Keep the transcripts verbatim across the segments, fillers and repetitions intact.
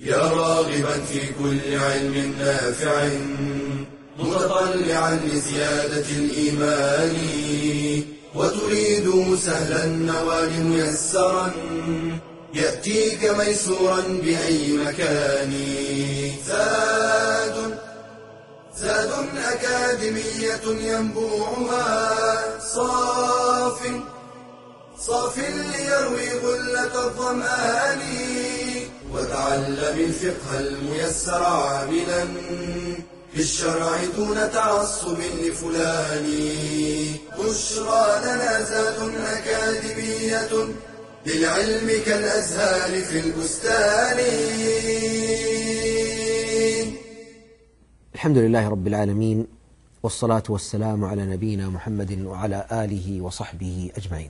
يا راغبا في كل علم نافع متطلعا لزيادة الإيمان وتريد سهلا النوال ميسرا يأتيك ميسورا بأي مكان. زاد زاد أكاديمية ينبوعها صاف صاف ليروي غلة الظمآن وتعلم الفقه الميسر عاملا في الشرع دون تعصب لفلان. بشرى لنا زاد أكاديمية للعلم كالأزهار في البستان. الحمد لله رب العالمين، والصلاة والسلام على نبينا محمد وعلى آله وصحبه أجمعين.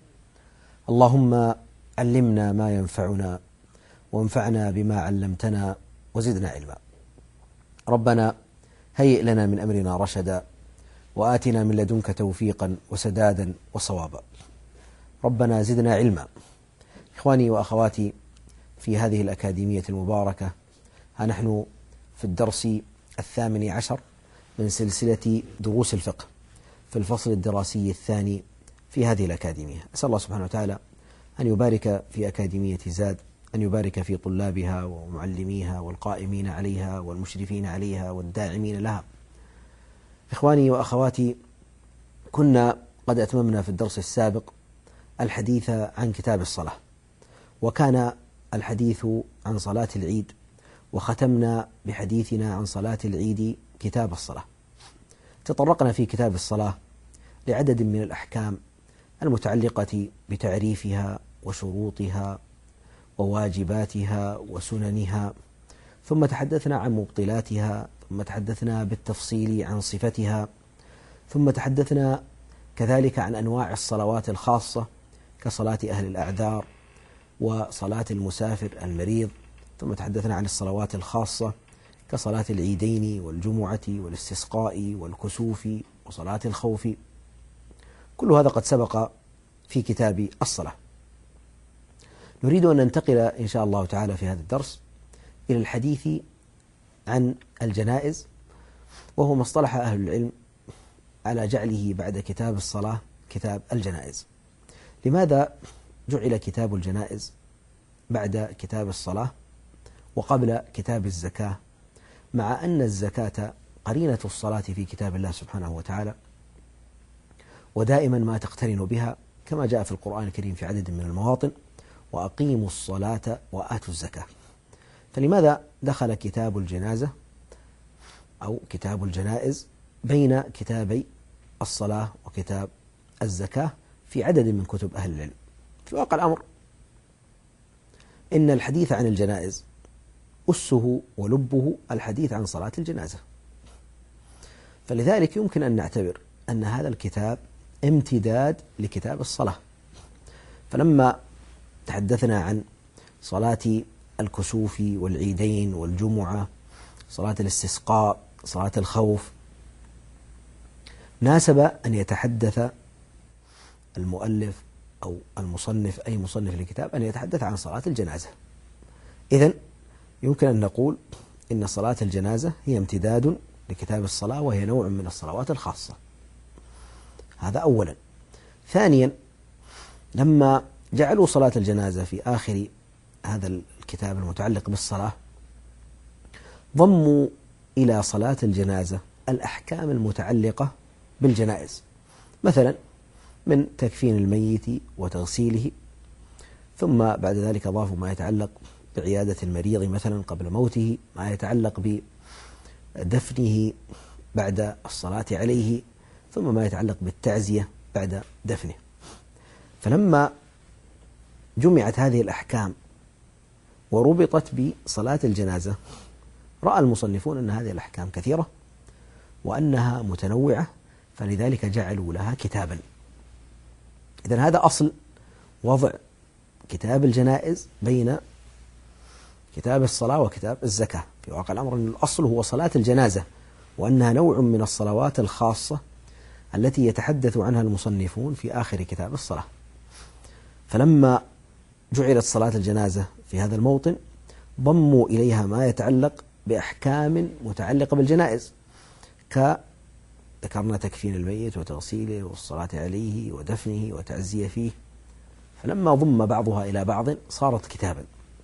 اللهم علمنا ما ينفعنا وانفعنا بما علمتنا وزدنا علما. ربنا هيئ لنا من أمرنا رشدا وآتنا من لدنك توفيقا وسدادا وصوابا. ربنا زدنا علما. إخواني وأخواتي في هذه الأكاديمية المباركة، ها نحن في الدرس الثامن عشر من سلسلة دروس الفقه في الفصل الدراسي الثاني في هذه الأكاديمية. أسأل الله سبحانه وتعالى أن يبارك في أكاديمية زاد، أن يبارك في طلابها ومعلميها والقائمين عليها والمشرفين عليها والداعمين لها. إخواني وأخواتي، كنا قد أتممنا في الدرس السابق الحديث عن كتاب الصلاة، وكان الحديث عن صلاة العيد، وختمنا بحديثنا عن صلاة العيد كتاب الصلاة. تطرقنا في كتاب الصلاة لعدد من الأحكام المتعلقة بتعريفها وشروطها وواجباتها وسننها، ثم تحدثنا عن مبطلاتها، ثم تحدثنا بالتفصيل عن صفتها، ثم تحدثنا كذلك عن أنواع الصلوات الخاصة كصلاة أهل الأعذار وصلاة المسافر المريض، ثم تحدثنا عن الصلوات الخاصة كصلاة العيدين والجمعة والاستسقاء والكسوف وصلاة الخوف. كل هذا قد سبق في كتاب الصلاة. نريد أن ننتقل إن شاء الله تعالى في هذا الدرس إلى الحديث عن الجنائز، وهو ما اصطلح أهل العلم على جعله بعد كتاب الصلاة كتاب الجنائز. لماذا جعل كتاب الجنائز بعد كتاب الصلاة وقبل كتاب الزكاة، مع أن الزكاة قرينة الصلاة في كتاب الله سبحانه وتعالى، ودائما ما تقترن بها كما جاء في القرآن الكريم في عدد من المواطن: وأقيموا الصلاة وآتوا الزكاة. فلماذا دخل كتاب الجنازة أو كتاب الجنائز بين كتابي الصلاة وكتاب الزكاة في عدد من كتب أهل العلم؟ في واقع الأمر إن الحديث عن الجنائز أسه ولبه الحديث عن صلاة الجنازة، فلذلك يمكن أن نعتبر أن هذا الكتاب امتداد لكتاب الصلاة. فلما تحدثنا عن صلاة الكسوف والعيدين والجمعة، صلاة الاستسقاء، صلاة الخوف، ناسب أن يتحدث المؤلف أو المصنف، أي مصنف للكتاب، أن يتحدث عن صلاة الجنازة. إذن يمكن أن نقول إن صلاة الجنازة هي امتداد لكتاب الصلاة، وهي نوع من الصلوات الخاصة. هذا أولا. ثانيا، لما جعلوا صلاة الجنازة في آخر هذا الكتاب المتعلق بالصلاة، ضموا إلى صلاة الجنازة الأحكام المتعلقة بالجنائز، مثلا من تكفين الميت وتغسيله، ثم بعد ذلك أضافوا ما يتعلق بعيادة المريض مثلا قبل موته، ما يتعلق بدفنه بعد الصلاة عليه، ثم ما يتعلق بالتعزية بعد دفنه. فلما جمعت هذه الأحكام وربطت بصلاة الجنازة، رأى المصنفون أن هذه الأحكام كثيرة وأنها متنوعة، فلذلك جعلوا لها كتابا. إذن هذا أصل وضع كتاب الجنائز بين كتاب الصلاة وكتاب الزكاة. في واقع الأمر أن الأصل هو صلاة الجنازة، وأنها نوع من الصلوات الخاصة التي يتحدث عنها المصنفون في آخر كتاب الصلاة. فلما جعلت صلاة الجنازة في هذا الموطن، ضموا إليها ما يتعلق بأحكام متعلقة بالجنائز، كذكرنا تكفين الميت وتغسيله والصلاة عليه ودفنه وتعزية فيه، فلما ضم بعضها إلى بعض صارت كتابا.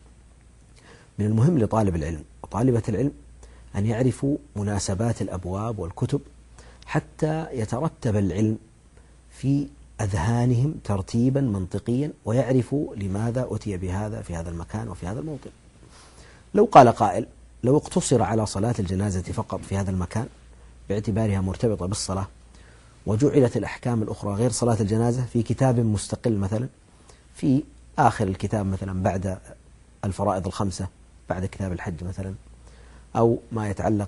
من المهم لطالب العلم وطالبة العلم أن يعرفوا مناسبات الأبواب والكتب حتى يترتب العلم في أذهانهم ترتيبا منطقيا، ويعرفوا لماذا أتي بهذا في هذا المكان وفي هذا الموطن. لو قال قائل: لو اقتصر على صلاة الجنازة فقط في هذا المكان باعتبارها مرتبطة بالصلاة، وجعلت الأحكام الأخرى غير صلاة الجنازة في كتاب مستقل مثلا في آخر الكتاب، مثلا بعد الفرائض الخمسة، بعد كتاب الحج مثلا، أو ما يتعلق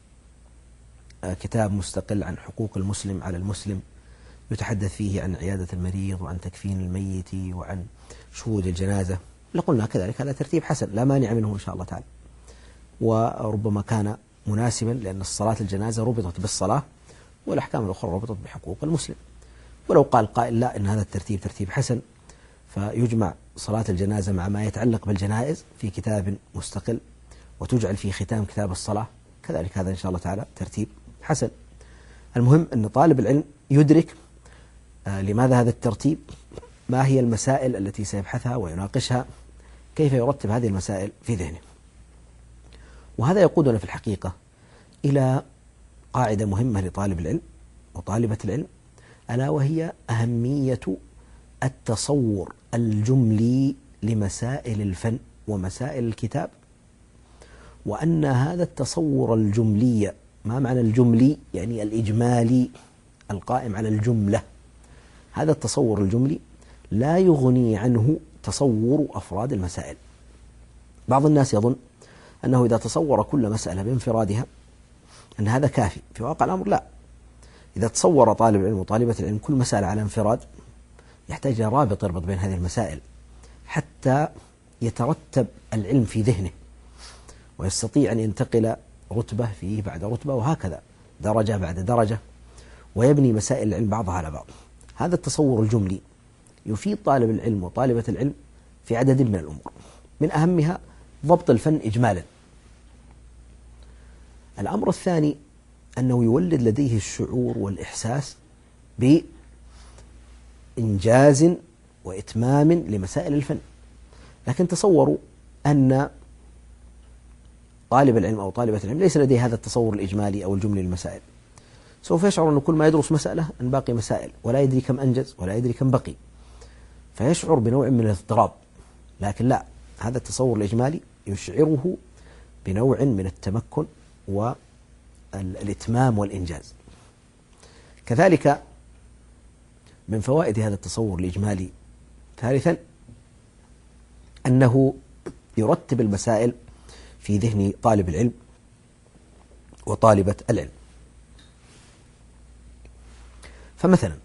بكتاب مستقل عن حقوق المسلم على المسلم يتحدث فيه عن عيادة المريض وعن تكفين الميت وعن شهود الجنازة، لقلنا كذلك هذا ترتيب حسن لا مانع منه إن شاء الله تعالى، وربما كان مناسبا، لأن الصلاة الجنازة ربطت بالصلاة والأحكام الأخرى ربطت بحقوق المسلم. ولو قال قائل: لا، إن هذا الترتيب ترتيب حسن، فيجمع صلاة الجنازة مع ما يتعلق بالجنائز في كتاب مستقل وتجعل في ختام كتاب الصلاة، كذلك هذا إن شاء الله تعالى ترتيب حسن. المهم أن طالب العلم يدرك آه لماذا هذا الترتيب، ما هي المسائل التي سيبحثها ويناقشها، كيف يرتب هذه المسائل في ذهنه. وهذا يقودنا في الحقيقة إلى قاعدة مهمة لطالب العلم وطالبة العلم، ألا وهي أهمية التصور الجملي لمسائل الفن ومسائل الكتاب، وأن هذا التصور الجملي، ما معنى الجملي؟ يعني الإجمالي القائم على الجملة، هذا التصور الجملي لا يغني عنه تصور أفراد المسائل. بعض الناس يظن أنه إذا تصور كل مسألة بانفرادها أن هذا كافي، في واقع الأمر لا. إذا تصور طالب العلم وطالبة العلم كل مسألة على انفراد يحتاج إلى رابط يربط بين هذه المسائل حتى يترتب العلم في ذهنه ويستطيع أن ينتقل رتبة فيه بعد رتبة، وهكذا درجة بعد درجة، ويبني مسائل العلم بعضها على بعض. هذا التصور الجملي يفيد طالب العلم وطالبة العلم في عدد من الأمور، من أهمها ضبط الفن إجمالا. الأمر الثاني أنه يولد لديه الشعور والإحساس بإنجاز وإتمام لمسائل الفن. لكن تصوروا أن طالب العلم أو طالبة العلم ليس لديه هذا التصور الإجمالي أو الجملي للمسائل، سوف يشعر أن كل ما يدرس مسألة أن باقي مسائل، ولا يدري كم أنجز ولا يدري كم بقي، فيشعر بنوع من الاضطراب. لكن لا، هذا التصور الإجمالي يشعره بنوع من التمكن والإتمام والإنجاز. كذلك من فوائد هذا التصور الإجمالي ثالثا أنه يرتب المسائل في ذهن طالب العلم وطالبة العلم. فمثلا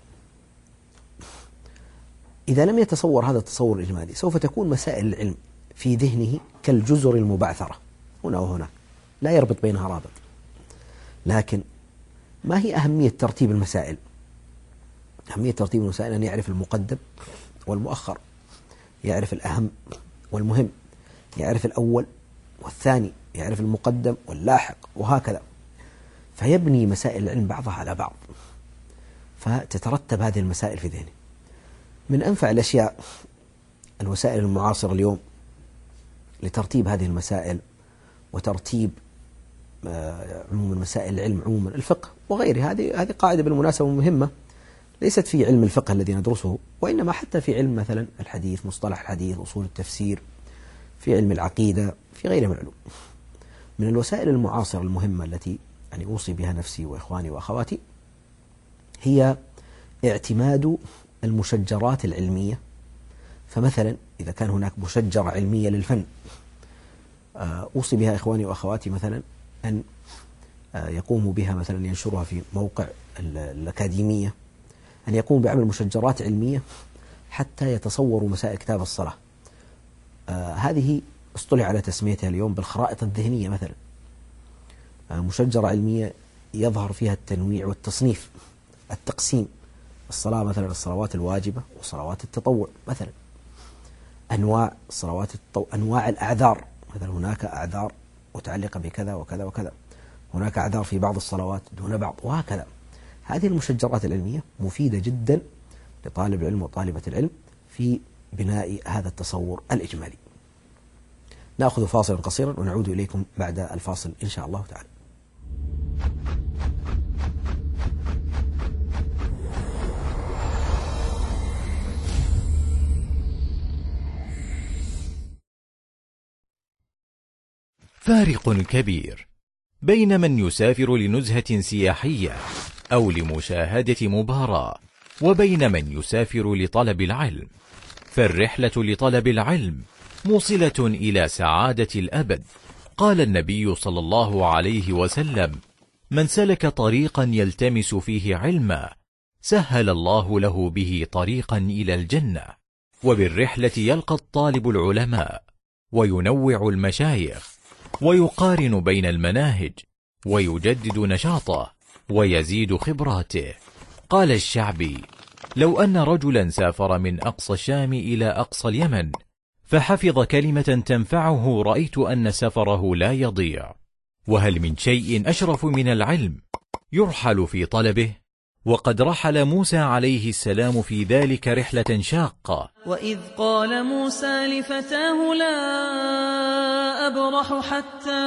إذا لم يتصور هذا التصور الإجمالي سوف تكون مسائل العلم في ذهنه كالجزر المبعثرة هنا وهناك، لا يربط بينها رابط. لكن ما هي أهمية ترتيب المسائل؟ أهمية ترتيب المسائل أن يعرف المقدم والمؤخر، يعرف الأهم والمهم، يعرف الأول والثاني، يعرف المقدم واللاحق، وهكذا، فيبني مسائل العلم بعضها على بعض، فتترتب هذه المسائل في ذهنه. من أنفع الأشياء الوسائل المعاصرة اليوم لترتيب هذه المسائل وترتيب عموما مسائل العلم عموما، الفقه وغيره. هذه هذه قاعدة بالمناسبة مهمة، ليست في علم الفقه الذي ندرسه، وإنما حتى في علم مثلا الحديث، مصطلح الحديث، أصول التفسير، في علم العقيدة، في غيره من العلوم. من الوسائل المعاصرة المهمة التي يعني أوصي بها نفسي وإخواني وأخواتي هي اعتماد المشجرات العلمية. فمثلا إذا كان هناك مشجرة علمية للفن أوصي بها إخواني وأخواتي مثلا أن يقوموا بها، مثلا ينشرها في موقع الأكاديمية، أن يقوموا بعمل مشجرات علمية حتى يتصوروا مسائل كتاب الصلاة. آه هذه اصطلح على تسميتها اليوم بالخرائط الذهنية مثلا، آه مشجرة علمية يظهر فيها التنويع والتصنيف، التقسيم، الصلاة مثلا الصلوات الواجبة وصلوات التطوع مثلا، أنواع صلوات التطوع، أنواع الأعذار مثلا هناك أعذار متعلقة بكذا وكذا وكذا، هناك أعذار في بعض الصلوات دون بعض، وهكذا. هذه المشجرات العلمية مفيدة جدا لطالب العلم وطالبة العلم في بناء هذا التصور الإجمالي. نأخذ فاصلا قصيرا ونعود إليكم بعد الفاصل إن شاء الله تعالى. فارق كبير بين من يسافر لنزهة سياحية أو لمشاهدة مباراة وبين من يسافر لطلب العلم، فالرحلة لطلب العلم موصلة إلى سعادة الأبد. قال النبي صلى الله عليه وسلم: من سلك طريقا يلتمس فيه علما سهل الله له به طريقا إلى الجنة. وبالرحلة يلقى الطالب العلماء وينوع المشايخ ويقارن بين المناهج ويجدد نشاطه ويزيد خبراته. قال الشعبي: لو أن رجلا سافر من أقصى الشام إلى أقصى اليمن فحفظ كلمة تنفعه رأيت أن سفره لا يضيع. وهل من شيء أشرف من العلم يرحل في طلبه؟ وقد رحل موسى عليه السلام في ذلك رحلة شاقة. وإذ قال موسى لفتاه لا أبرح حتى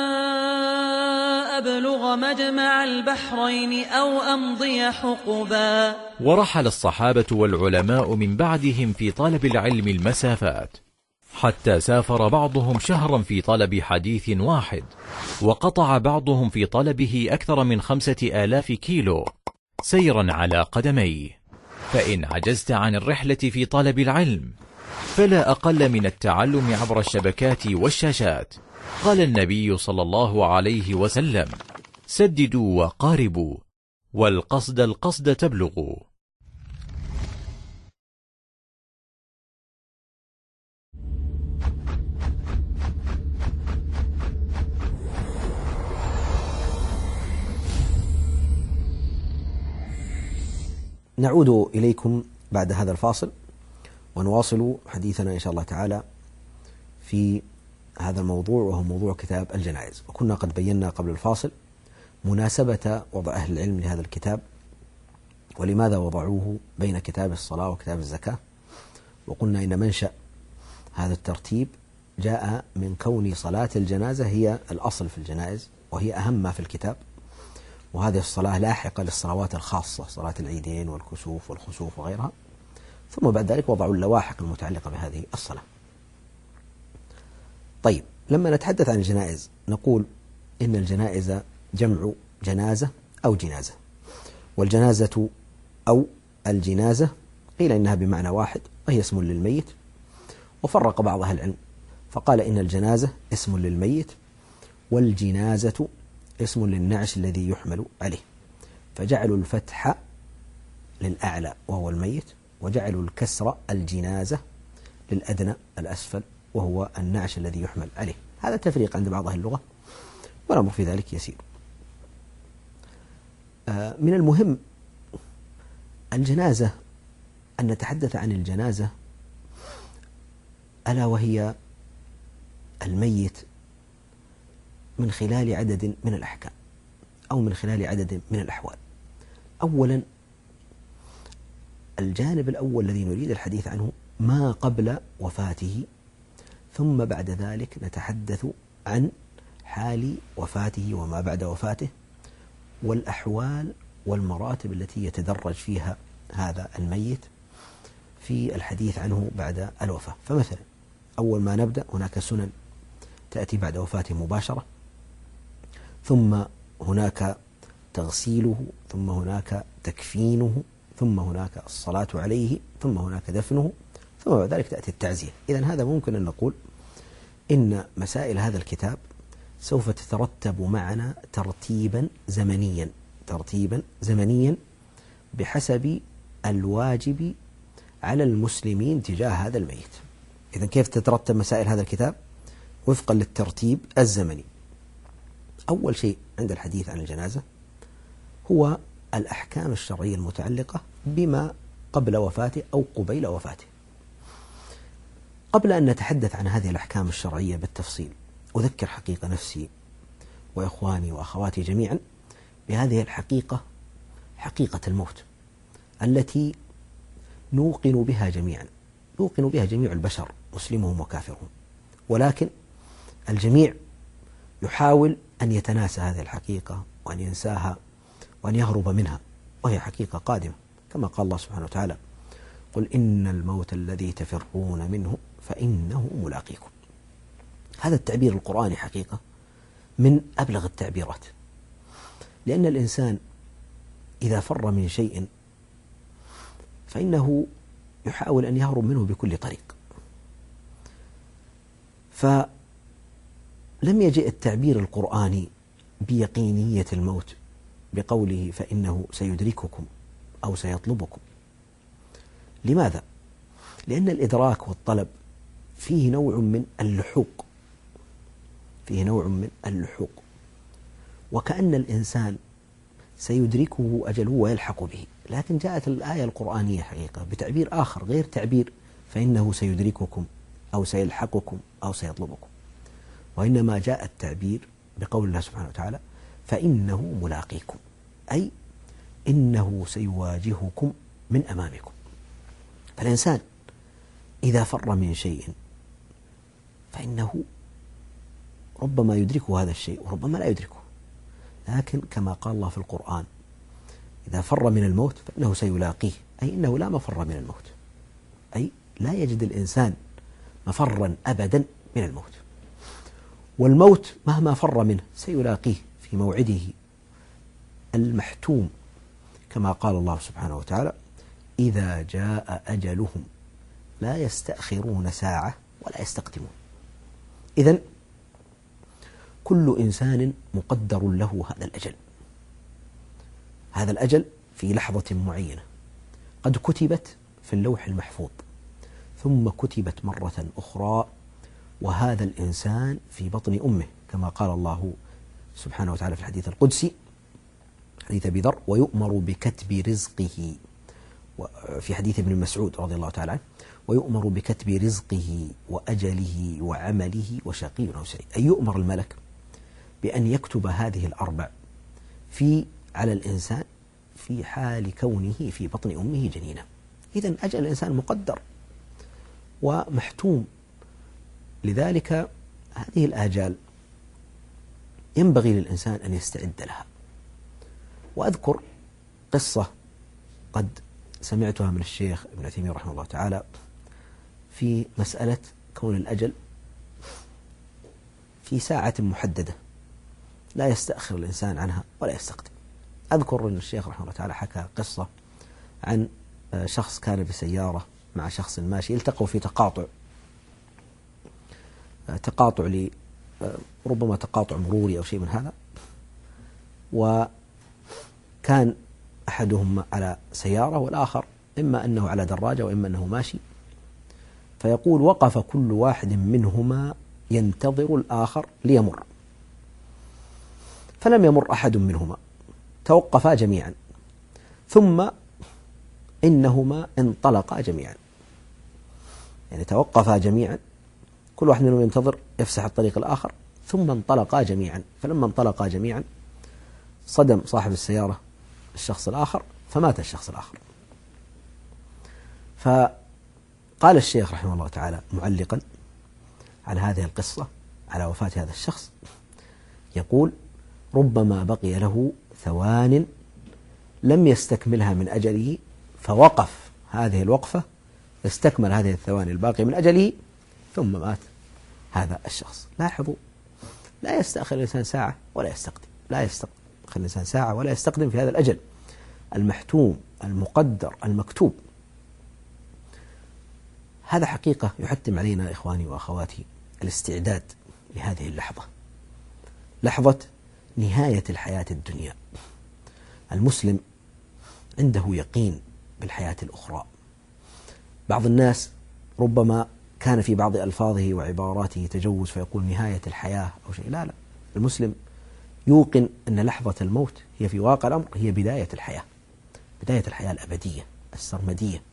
أبلغ مجمع البحرين أو أمضي حقبا. ورحل الصحابة والعلماء من بعدهم في طلب العلم المسافات، حتى سافر بعضهم شهرا في طلب حديث واحد، وقطع بعضهم في طلبه أكثر من خمسة آلاف كيلو سيرا على قدميه. فإن عجزت عن الرحلة في طلب العلم فلا أقل من التعلم عبر الشبكات والشاشات. قال النبي صلى الله عليه وسلم: سددوا وقاربوا، والقصد القصد تبلغوا. نعود إليكم بعد هذا الفاصل ونواصل حديثنا إن شاء الله تعالى في هذا الموضوع، وهو موضوع كتاب الجنائز. وكنا قد بينا قبل الفاصل مناسبة وضع أهل العلم لهذا الكتاب، ولماذا وضعوه بين كتاب الصلاة وكتاب الزكاة. وقلنا إن منشأ هذا الترتيب جاء من كون صلاة الجنازة هي الأصل في الجنائز، وهي أهم ما في الكتاب، وهذه الصلاة لاحقة للصلوات الخاصة، صلاة العيدين والكسوف والخسوف وغيرها، ثم بعد ذلك وضعوا اللواحق المتعلقة بهذه الصلاة. طيب، لما نتحدث عن الجنائز نقول إن الجنائز جمع جنازة أو جنازة، والجنازة أو الجنازة قيل إنها بمعنى واحد وهي اسم للميت، وفرق بعض أهل العلم فقال إن الجنازة اسم للميت والجنازة اسم للنعش الذي يحمل عليه، فجعلوا الفتح للأعلى وهو الميت، وجعلوا الكسر الجنازة للأدنى الأسفل وهو النعش الذي يحمل عليه. هذا تفريق عند بعض أهل اللغة، والأمر في ذلك يسير. من المهم الجنازة أن نتحدث عن الجنازة ألا وهي الميت من خلال عدد من الأحكام أو من خلال عدد من الأحوال. أولا، الجانب الأول الذي نريد الحديث عنه ما قبل وفاته، ثم بعد ذلك نتحدث عن حال وفاته وما بعد وفاته، والأحوال والمراتب التي يتدرج فيها هذا الميت في الحديث عنه بعد الوفاة. فمثلا أول ما نبدأ هناك سنن تأتي بعد وفاته مباشرة، ثم هناك تغسيله، ثم هناك تكفينه، ثم هناك الصلاة عليه، ثم هناك دفنه، ثم بعد ذلك تأتي التعزية. إذن هذا ممكن أن نقول إن مسائل هذا الكتاب سوف تترتب معنا ترتيبا زمنيا ترتيبا زمنيا بحسب الواجب على المسلمين تجاه هذا الميت. إذن كيف تترتب مسائل هذا الكتاب؟ وفقا للترتيب الزمني. أول شيء عند الحديث عن الجنازة هو الأحكام الشرعية المتعلقة بما قبل وفاته أو قبيل وفاته. قبل أن نتحدث عن هذه الأحكام الشرعية بالتفصيل، أذكر حقيقة نفسي وإخواني وأخواتي جميعا بهذه الحقيقة، حقيقة الموت التي نوقن بها جميعا، يوقن بها جميع البشر مسلمهم وكافرهم، ولكن الجميع يحاول أن يتناسى هذه الحقيقة وأن ينساها وأن يهرب منها، وهي حقيقة قادمة كما قال الله سبحانه وتعالى: قل إن الموت الذي تفرون منه فإنه ملاقيكم. هذا التعبير القرآني حقيقة من أبلغ التعبيرات، لأن الإنسان إذا فر من شيء فإنه يحاول أن يهرب منه بكل طريق، فلم يجئ التعبير القرآني بيقينية الموت بقوله فإنه سيدرككم أو سيطلبكم. لماذا؟ لأن الإدراك والطلب فيه نوع من اللحوق، فيه نوع من اللحوق، وكأن الإنسان سيدركه أجله ويلحق به. لكن جاءت الآية القرآنية حقيقة بتعبير آخر غير تعبير فإنه سيدرككم أو سيلحقكم أو سيطلبكم، وإنما جاء التعبير بقول الله سبحانه وتعالى: فإنه ملاقيكم، أي إنه سيواجهكم من أمامكم. فالإنسان إذا فر من شيء فإنه ربما يدركه هذا الشيء وربما لا يدركه، لكن كما قال الله في القرآن: إذا فر من الموت فإنه سيلاقيه، أي إنه لا مفر من الموت، أي لا يجد الإنسان مفرا أبدا من الموت، والموت مهما فر منه سيلاقيه في موعده المحتوم، كما قال الله سبحانه وتعالى: إذا جاء أجلهم لا يستأخرون ساعة ولا يستقدمون. إذن كل إنسان مقدر له هذا الأجل، هذا الأجل في لحظة معينة قد كتبت في اللوح المحفوظ ثم كتبت مرة أخرى، وهذا الإنسان في بطن أمه، كما قال الله سبحانه وتعالى في الحديث القدسي حديث أبي ذر: ويؤمر بكتب رزقه، في حديث ابن مسعود رضي الله تعالى عنه: ويؤمر بكتب رزقه وأجله وعمله وشقي أو سعيد، أي يؤمر الملك بأن يكتب هذه الأربع في على الإنسان في حال كونه في بطن أمه جنينا. إذن أجل الإنسان مقدر ومحتوم، لذلك هذه الآجال ينبغي للإنسان أن يستعد لها. وأذكر قصة قد سمعتها من الشيخ ابن تيمية رحمه الله تعالى في مسألة كون الأجل في ساعة محددة لا يستأخر الإنسان عنها ولا يستقدم. أذكر أن الشيخ رحمه الله تعالى حكى قصة عن شخص كان بسيارة مع شخص ماشي، التقوا في تقاطع تقاطع لي ربما تقاطع مروري أو شيء من هذا، وكان أحدهم على سيارة والآخر إما أنه على دراجة وإما أنه ماشي، فيقول: وقف كل واحد منهما ينتظر الآخر ليمر، فلم يمر أحد منهما، توقفا جميعا، ثم إنهما انطلقا جميعا، يعني توقفا جميعا، كل واحد منهم ينتظر يفسح الطريق الآخر، ثم انطلقا جميعا. فلما انطلقا جميعا صدم صاحب السيارة الشخص الآخر فمات الشخص الآخر. فقال الشيخ رحمه الله تعالى معلقا على هذه القصة على وفاة هذا الشخص، يقول: ربما بقي له ثوان لم يستكملها من أجله، فوقف هذه الوقفة استكمل هذه الثواني الباقية من أجله ثم مات هذا الشخص. لاحظوا، لا يستأخر الإنسان ساعة ولا يستقدم، لا يستأخر الإنسان ساعة ولا يستقدم في هذا الأجل المحتوم المقدر المكتوب. هذا حقيقة يحتم علينا إخواني وأخواتي الاستعداد لهذه اللحظة، لحظة نهاية الحياة الدنيا. المسلم عنده يقين بالحياة الأخرى. بعض الناس ربما كان في بعض ألفاظه وعباراته تجوز فيقول نهاية الحياة أو شيء، لا لا، المسلم يوقن أن لحظة الموت هي في واقع الأمر هي بداية الحياة، بداية الحياة الأبدية السرمدية.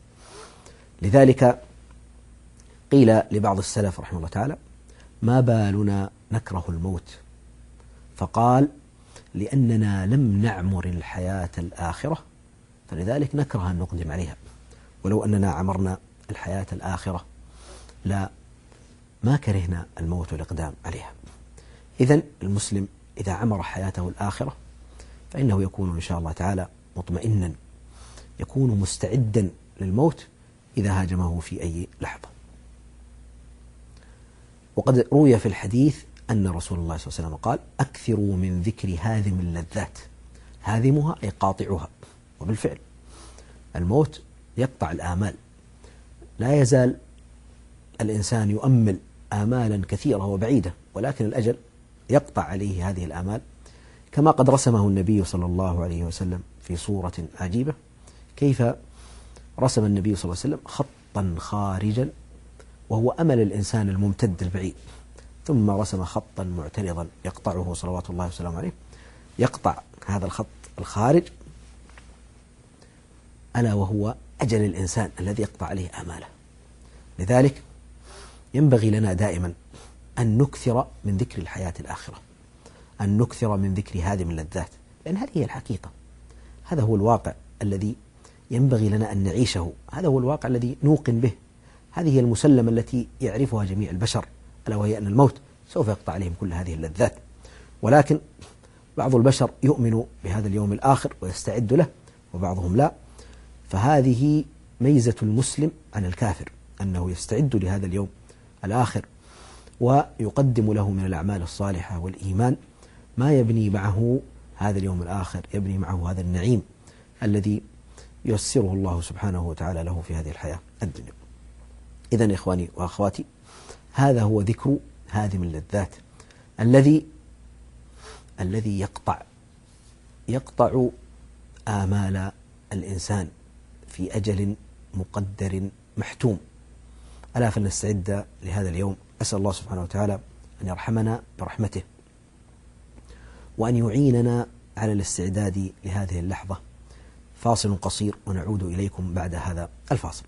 لذلك قيل لبعض السلف رحمه الله تعالى: ما بالنا نكره الموت؟ فقال: لأننا لم نعمر الحياة الآخرة فلذلك نكره أن نقدم عليها، ولو أننا عمرنا الحياة الآخرة لا ما كرهنا الموت والإقدام عليها. إذن المسلم إذا عمر حياته الآخرة فإنه يكون إن شاء الله تعالى مطمئنا، يكون مستعدا للموت إذا هاجمه في أي لحظة. وقد روي في الحديث أن رسول الله صلى الله عليه وسلم قال: أكثروا من ذكر هاذم اللذات. هاذمها أي قاطعها، وبالفعل الموت يقطع الآمال. لا يزال الإنسان يؤمل آمالا كثيرة وبعيدة، ولكن الأجل يقطع عليه هذه الآمال، كما قد رسمه النبي صلى الله عليه وسلم في صورة عجيبة. كيف رسم النبي صلى الله عليه وسلم خطا خارجا وهو أمل الإنسان الممتد البعيد، ثم رسم خطا معترضا يقطعه صلوات الله وسلامه عليه، يقطع هذا الخط الخارج ألا وهو أجل الإنسان الذي يقطع عليه آماله. لذلك ينبغي لنا دائما أن نكثر من ذكر الحياة الآخرة، أن نكثر من ذكر هذه اللذات، لأن هذه هي الحقيقة، هذا هو الواقع الذي ينبغي لنا أن نعيشه، هذا هو الواقع الذي نوقن به، هذه هي المسلمة التي يعرفها جميع البشر، ألا وهي أن الموت سوف يقطع عليهم كل هذه اللذات. ولكن بعض البشر يؤمن بهذا اليوم الآخر ويستعد له، وبعضهم لا. فهذه ميزة المسلم عن الكافر، أنه يستعد لهذا اليوم الآخر ويقدم له من الأعمال الصالحة والإيمان ما يبني معه هذا اليوم الآخر، يبني معه هذا النعيم الذي ييسره الله سبحانه وتعالى له في هذه الحياة الدنيا. إذن إخواني وأخواتي، هذا هو ذكر هادم اللذات الذي الذي يقطع يقطع آمال الإنسان في أجل مقدر محتوم. ألا فلنستعد لهذا اليوم. أسأل الله سبحانه وتعالى أن يرحمنا برحمته وأن يعيننا على الاستعداد لهذه اللحظة. فاصل قصير ونعود إليكم بعد هذا الفاصل.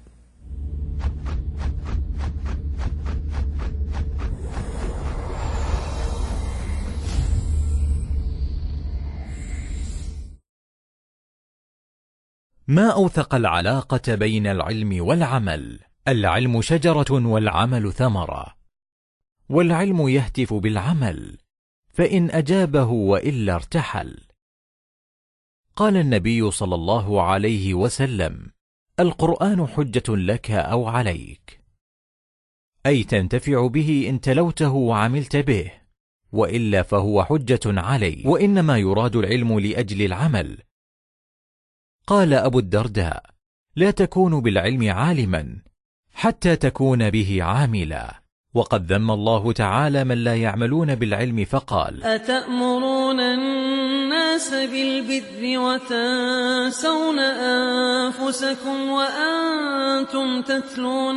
ما أوثق العلاقة بين العلم والعمل. العلم شجرة والعمل ثمرة، والعلم يهتف بالعمل، فإن أجابه وإلا ارتحل. قال النبي صلى الله عليه وسلم: القرآن حجة لك أو عليك، أي تنتفع به إن تلوته وعملت به، وإلا فهو حجة عليك، وإنما يراد العلم لأجل العمل. قال أبو الدرداء: لا تكون بالعلم عالما حتى تكون به عاملا. وقد ذم الله تعالى من لا يعملون بالعلم فقال: أتأمرون الناس بالبر وتنسون أنفسكم وأنتم تتلون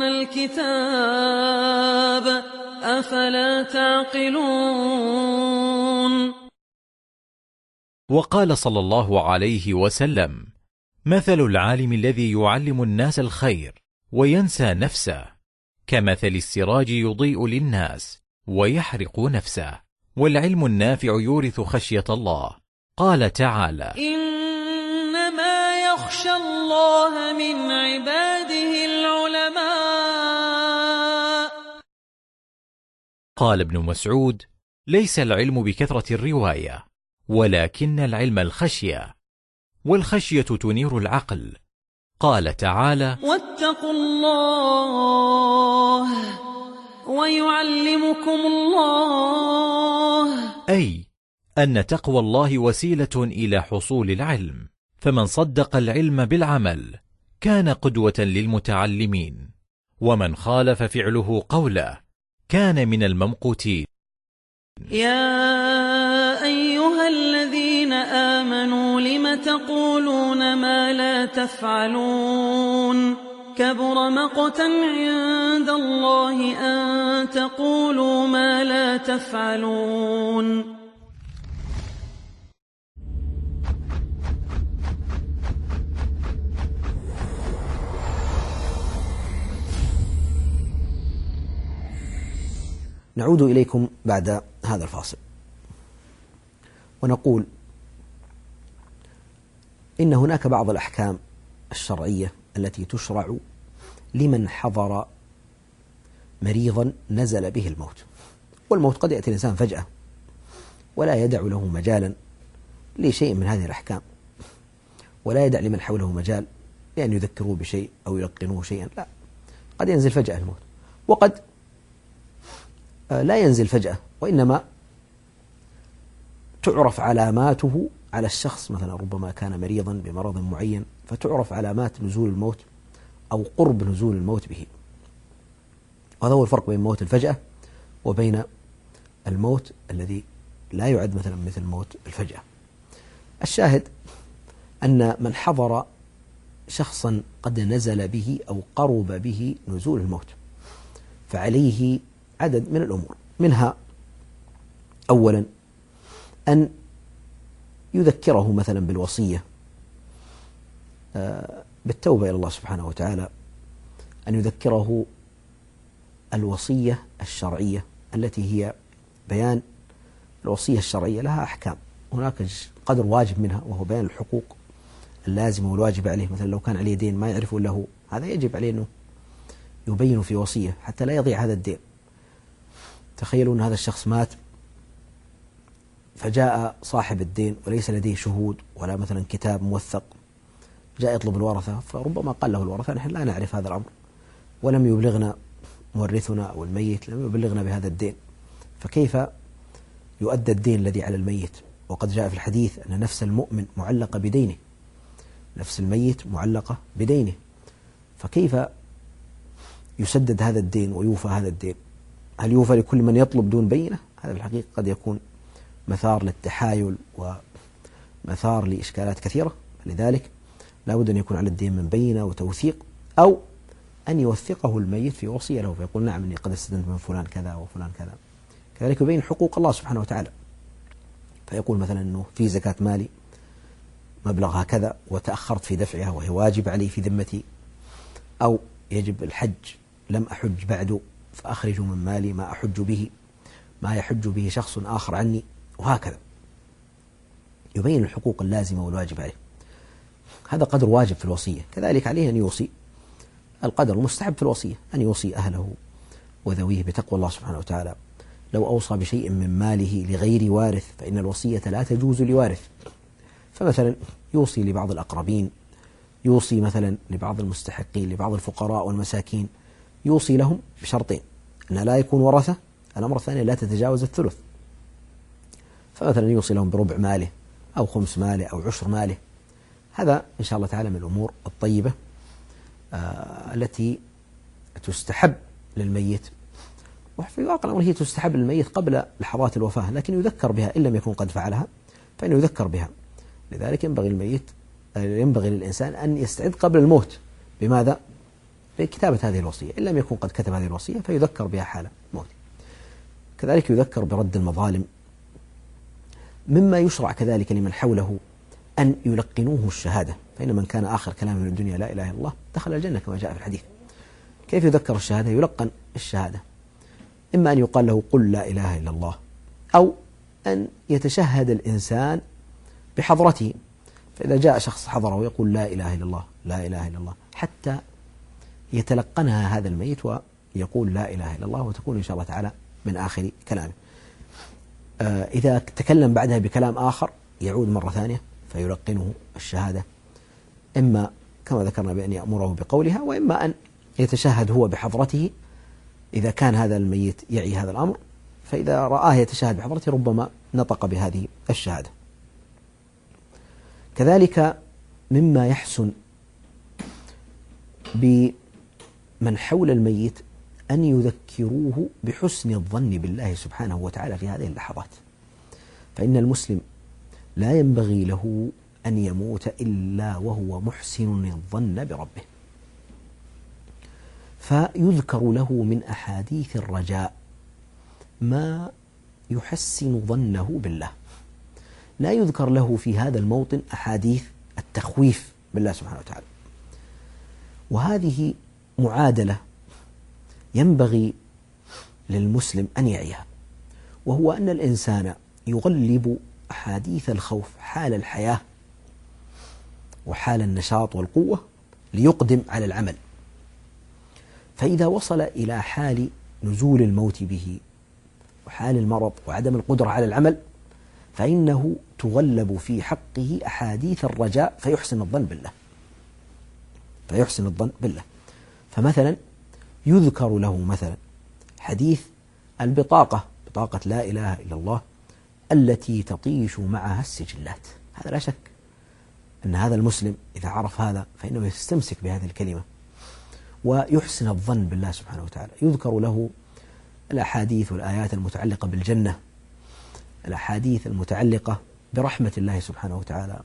الكتاب أفلا تعقلون. وقال صلى الله عليه وسلم: مثل العالم الذي يعلم الناس الخير وينسى نفسه كمثل السراج يضيء للناس ويحرق نفسه. والعلم النافع يورث خشية الله. قال تعالى: إنما يخشى الله من عباده العلماء. قال ابن مسعود: ليس العلم بكثرة الرواية، ولكن العلم الخشية، والخشية تنير العقل. قال تعالى: واتقوا الله ويعلمكم الله، أي أن تقوى الله وسيلة إلى حصول العلم، فمن صدق العلم بالعمل كان قدوة للمتعلمين، ومن خالف فعله قوله كان من الممقوتين. يا أيها الذين آمنوا لم تقولون ما لا تفعلون كبر مقتا عند الله أن تقولوا ما لا تفعلون. نعود إليكم بعد هذا الفاصل ونقول إن هناك بعض الأحكام الشرعية التي تشرع لمن حضر مريضا نزل به الموت، والموت قد يأتي الإنسان فجأة ولا يدع له مجالا لشيء من هذه الأحكام، ولا يدع لمن حوله مجال لأن يذكروه بشيء أو يلقنوه شيئا، لا، قد ينزل فجأة الموت، وقد لا ينزل فجأة وإنما تعرف علاماته على الشخص، مثلا ربما كان مريضا بمرض معين فتعرف علامات نزول الموت أو قرب نزول الموت به. وهذا هو الفرق بين موت الفجأة وبين الموت الذي لا يعد مثلا مثل موت الفجأة. الشاهد أن من حضر شخصا قد نزل به أو قرب به نزول الموت فعليه عدد من الأمور، منها أولا أن يذكره مثلا بالوصية بالتوبة إلى الله سبحانه وتعالى، أن يذكره الوصية الشرعية التي هي بيان الوصية الشرعية لها أحكام، هناك قدر واجب منها وهو بيان الحقوق اللازمة والواجب عليه، مثلا لو كان عليه دين ما يعرفه له هذا يجب عليه أنه يبين في وصية حتى لا يضيع هذا الدين. تخيلوا أن هذا الشخص مات فجاء صاحب الدين وليس لديه شهود ولا مثلا كتاب موثق، جاء يطلب الورثة فربما قال له الورثة نحن لا نعرف هذا الأمر ولم يبلغنا مورثنا أو الميت لم يبلغنا بهذا الدين، فكيف يؤدى الدين الذي على الميت؟ وقد جاء في الحديث أن نفس المؤمن معلقة بدينه، نفس الميت معلقة بدينه، فكيف يسدد هذا الدين ويوفى هذا الدين؟ هل يوفى لكل من يطلب دون بينة؟ هذا في الحقيقة قد يكون مثار للتحايل ومثار لإشكالات كثيرة، لذلك لا بد أن يكون على الدين من بينة وتوثيق، أو أن يوثقه الميت في وصية له فيقول نعم إني قد استدنت من فلان كذا وفلان كذا. كذلك يبين حقوق الله سبحانه وتعالى، فيقول مثلا أنه في زكاة مالي مبلغها كذا وتأخرت في دفعها وهي واجب علي في ذمتي، أو يجب الحج لم أحج بعد فأخرج من مالي ما أحج به ما يحج به شخص آخر عني، وهكذا يبين الحقوق اللازمة والواجب عليه. هذا قدر واجب في الوصية. كذلك عليه أن يوصي القدر المستحب في الوصية، أن يوصي أهله وذويه بتقوى الله سبحانه وتعالى. لو أوصى بشيء من ماله لغير وارث فإن الوصية لا تجوز لوارث، فمثلا يوصي لبعض الأقربين، يوصي مثلا لبعض المستحقين لبعض الفقراء والمساكين، يوصي لهم بشرطين: أن لا يكون ورثة، الأمر الثاني لا تتجاوز الثلث، فمثلا يوصي لهم بربع ماله أو خمس ماله أو عشر ماله. هذا إن شاء الله تعالى من الأمور الطيبة آه التي تستحب للميت، وفي واقع الأمر هي تستحب للميت قبل لحظات الوفاة، لكن يذكر بها إن لم يكن قد فعلها فإنه يذكر بها. لذلك ينبغي الميت ينبغي للإنسان أن يستعد قبل الموت. بماذا؟ بكتابة هذه الوصية، إن لم يكن قد كتب هذه الوصية فيذكر بها حال موته. كذلك يذكر برد المظالم. مما يشرع كذلك لمن حوله أن يلقنوه الشهادة، فإن من كان آخر كلامه من الدنيا لا إله إلا الله دخل الجنة كما جاء في الحديث. كيف يذكر الشهادة؟ يلقن الشهادة، إما أن يقال له قل لا إله إلا الله، أو أن يتشهد الإنسان بحضرته، فإذا جاء شخص حضره ويقول لا إله إلا الله لا إله إلا الله حتى يتلقنها هذا الميت ويقول لا إله إلا الله، وتكون إن شاء الله تعالى من آخر كلامه. آه إذا تكلم بعدها بكلام آخر يعود مرة ثانية فيلقنه الشهادة، إما كما ذكرنا بأن يأمره بقولها، وإما أن يتشهد هو بحضرته إذا كان هذا الميت يعي هذا الأمر، فإذا رآه يتشهد بحضرته ربما نطق بهذه الشهادة. كذلك مما يحسن بمن حول الميت أن يذكروه بحسن الظن بالله سبحانه وتعالى في هذه اللحظات، فإن المسلم لا ينبغي له أن يموت إلا وهو محسن الظن بربه، فيذكر له من أحاديث الرجاء ما يحسن ظنه بالله. لا يذكر له في هذا الموطن أحاديث التخويف بالله سبحانه وتعالى، وهذه معادلة ينبغي للمسلم أن يعيها، وهو أن الإنسان يغلب أحاديث الخوف حال الحياة وحال النشاط والقوة ليقدم على العمل، فإذا وصل إلى حال نزول الموت به وحال المرض وعدم القدرة على العمل فإنه تغلب في حقه أحاديث الرجاء فيحسن الظن بالله فيحسن الظن بالله فمثلا يذكر له مثلا حديث البطاقة، بطاقة لا إله إلا الله التي تطيش معها السجلات. هذا لا شك أن هذا المسلم إذا عرف هذا فإنه يستمسك بهذه الكلمة ويحسن الظن بالله سبحانه وتعالى. يذكر له الأحاديث والآيات المتعلقة بالجنة، الأحاديث المتعلقة برحمة الله سبحانه وتعالى،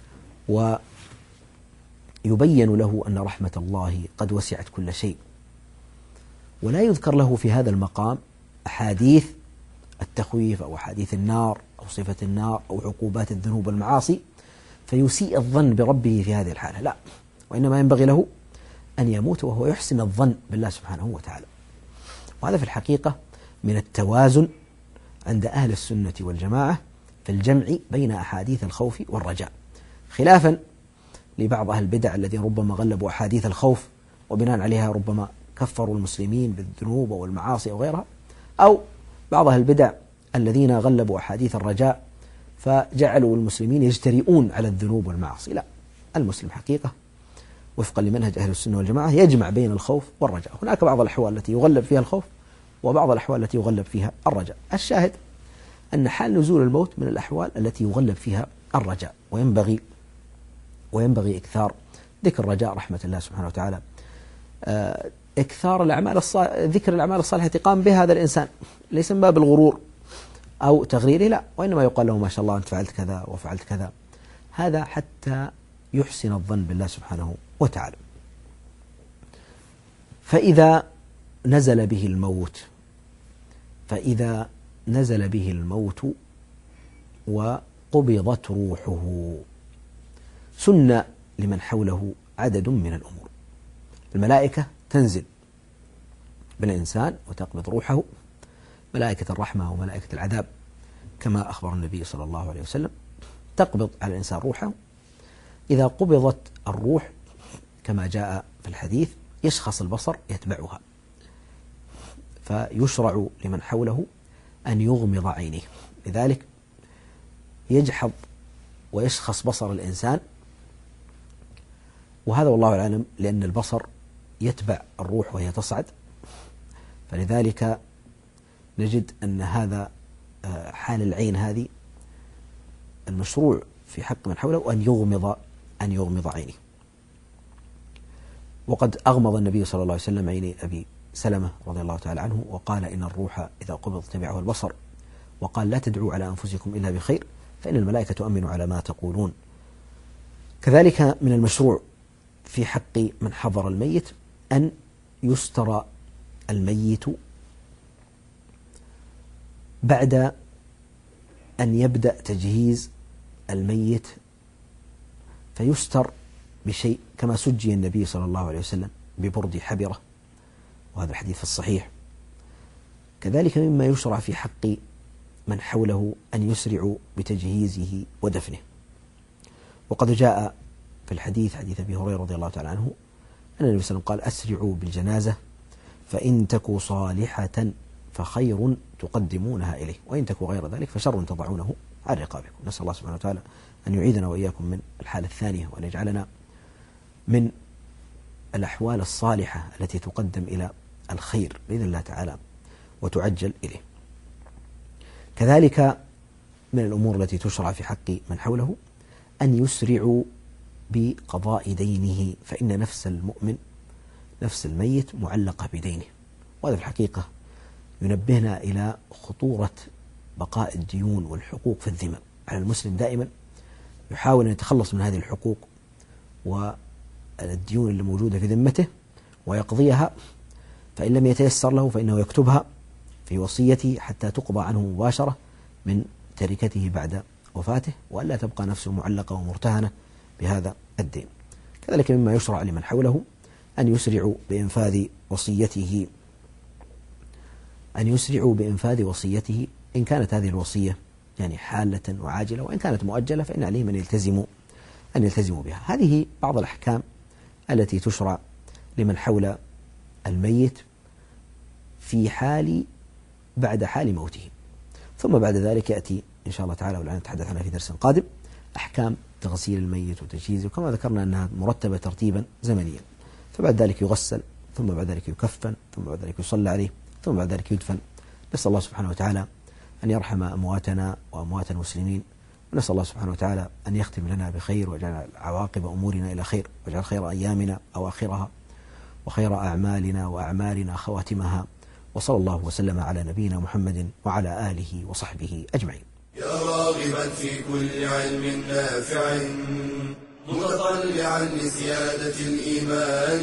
ويبين له أن رحمة الله قد وسعت كل شيء. ولا يذكر له في هذا المقام أحاديث التخويف أو أحاديث النار أو صفة النار أو عقوبات الذنوب والمعاصي فيسيء الظن بربه في هذه الحالة، لا، وإنما ينبغي له أن يموت وهو يحسن الظن بالله سبحانه وتعالى. وهذا في الحقيقة من التوازن عند أهل السنة والجماعة في الجمع بين أحاديث الخوف والرجاء، خلافا لبعض أهل البدع الذين ربما غلبوا أحاديث الخوف وبناء عليها ربما كفروا المسلمين بالذنوب والمعاصي وغيرها، أو بعض أهل البدع الذين غلبوا أحاديث الرجاء فجعلوا المسلمين يجترئون على الذنوب والمعاصي. لا، المسلم حقيقة وفقا لمنهج أهل السنة والجماعة يجمع بين الخوف والرجاء. هناك بعض الأحوال التي يغلب فيها الخوف وبعض الأحوال التي يغلب فيها الرجاء. الشاهد أن حال نزول الموت من الأحوال التي يغلب فيها الرجاء، وينبغي وينبغي إكثار ذكر رجاء رحمة الله سبحانه وتعالى، إكثار الأعمال الصالحة، ذكر الأعمال الصالحة قام بها هذا الإنسان، ليس من باب الغرور أو تغريره، لا، وإنما يقال له ما شاء الله أنت فعلت كذا وفعلت كذا، هذا حتى يحسن الظن بالله سبحانه وتعالى. فإذا نزل به الموت فإذا نزل به الموت وقبضت روحه سن لمن حوله عدد من الأمور. الملائكة تنزل بالإنسان وتقبض روحه، ملائكة الرحمة وملائكة العذاب كما أخبر النبي صلى الله عليه وسلم، تقبض على الإنسان روحه. إذا قبضت الروح كما جاء في الحديث يشخص البصر يتبعها، فيشرع لمن حوله أن يغمض عينيه، لذلك يجحظ ويشخص بصر الإنسان، وهذا والله أعلم لأن البصر يتبع الروح وهي تصعد، فلذلك نجد أن هذا حال العين هذه المشروع في حق من حوله أن يغمض أن يغمض عينه. وقد أغمض النبي صلى الله عليه وسلم عيني أبي سلمة رضي الله تعالى عنه وقال إن الروح إذا قبض تبعه البصر، وقال لا تدعوا على أنفسكم إلا بخير فإن الملائكة تؤمن على ما تقولون. كذلك من المشروع في حق من حضر الميت أن يستر الميت بعد أن يبدأ تجهيز الميت، فيستر بشيء كما سجي النبي صلى الله عليه وسلم ببرد حبرة، وهذا الحديث في الصحيح. كذلك مما يشرع في حق من حوله أن يسرعوا بتجهيزه ودفنه. وقد جاء في الحديث حديث أبي هريرة رضي الله تعالى عنه أن النبي صلى الله عليه وسلم قال أسرعوا بالجنازة فإن تكو صالحة فخير تقدمونها إليه وإن تكو غير ذلك فشر تضعونه على رقابكم. نسأل الله سبحانه وتعالى أن يعيذنا وإياكم من الحالة الثانية وأن يجعلنا من الأحوال الصالحة التي تقدم إلى الخير بإذن الله تعالى وتعجل إليه. كذلك من الأمور التي تشرع في حق من حوله أن يسرعوا بقضاء دينه، فإن نفس المؤمن نفس الميت معلقة بدينه، وهذا في الحقيقة ينبهنا إلى خطورة بقاء الديون والحقوق في الذمم. على المسلم دائما يحاول أن يتخلص من هذه الحقوق والديون اللي موجودة في ذمته ويقضيها، فإن لم يتيسر له فإنه يكتبها في وصيته حتى تقضى عنه مباشرة من تركته بعد وفاته، وألا تبقى نفسه معلقة ومرتهنة بهذا الدين. كذلك مما يشرع لمن حوله أن يسرعوا بإنفاذ وصيته أن يسرعوا بإنفاذ وصيته إن كانت هذه الوصية يعني حالة وعاجلة، وإن كانت مؤجلة فإن عليهم أن يلتزموا أن يلتزموا بها. هذه بعض الأحكام التي تشرع لمن حول الميت في حال بعد حال موته. ثم بعد ذلك يأتي إن شاء الله تعالى، ولعل نتحدث عنها في درس قادم، أحكام تغسيل الميت وتجهيزه، وكما ذكرنا أنها مرتبة ترتيبا زمنيا. فبعد ذلك يغسل، ثم بعد ذلك يكفن، ثم بعد ذلك يصلى عليه، ثم بعد ذلك يدفن. نسأل الله سبحانه وتعالى أن يرحم أمواتنا وأموات المسلمين، ونسأل الله سبحانه وتعالى أن يختم لنا بخير، ويجعل عواقب أمورنا إلى خير، ويجعل خير أيامنا أواخرها، وخير أعمالنا وأعمالنا خواتمها. وصلى الله وسلم على نبينا محمد وعلى آله وصحبه أجمعين. يا راغبا في كل علم نافع متطلعا لزيادة الإيمان،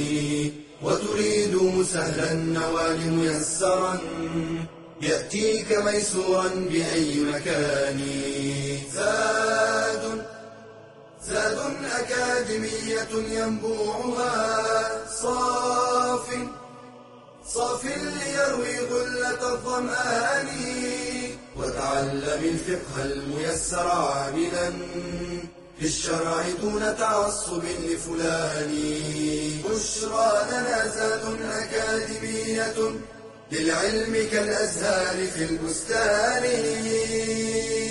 وتريد سهلا النوال ميسرا يأتيك ميسورا بأي مكان. زاد زاد أكاديمية ينبوعها صاف صاف ليروي غلة الظمآن، وتعلم الفقه الميسر عاملا للشرع دون تعصب لفلان. بشرى لنا زاد أكاديمية للعلم كالأزهار في البستان.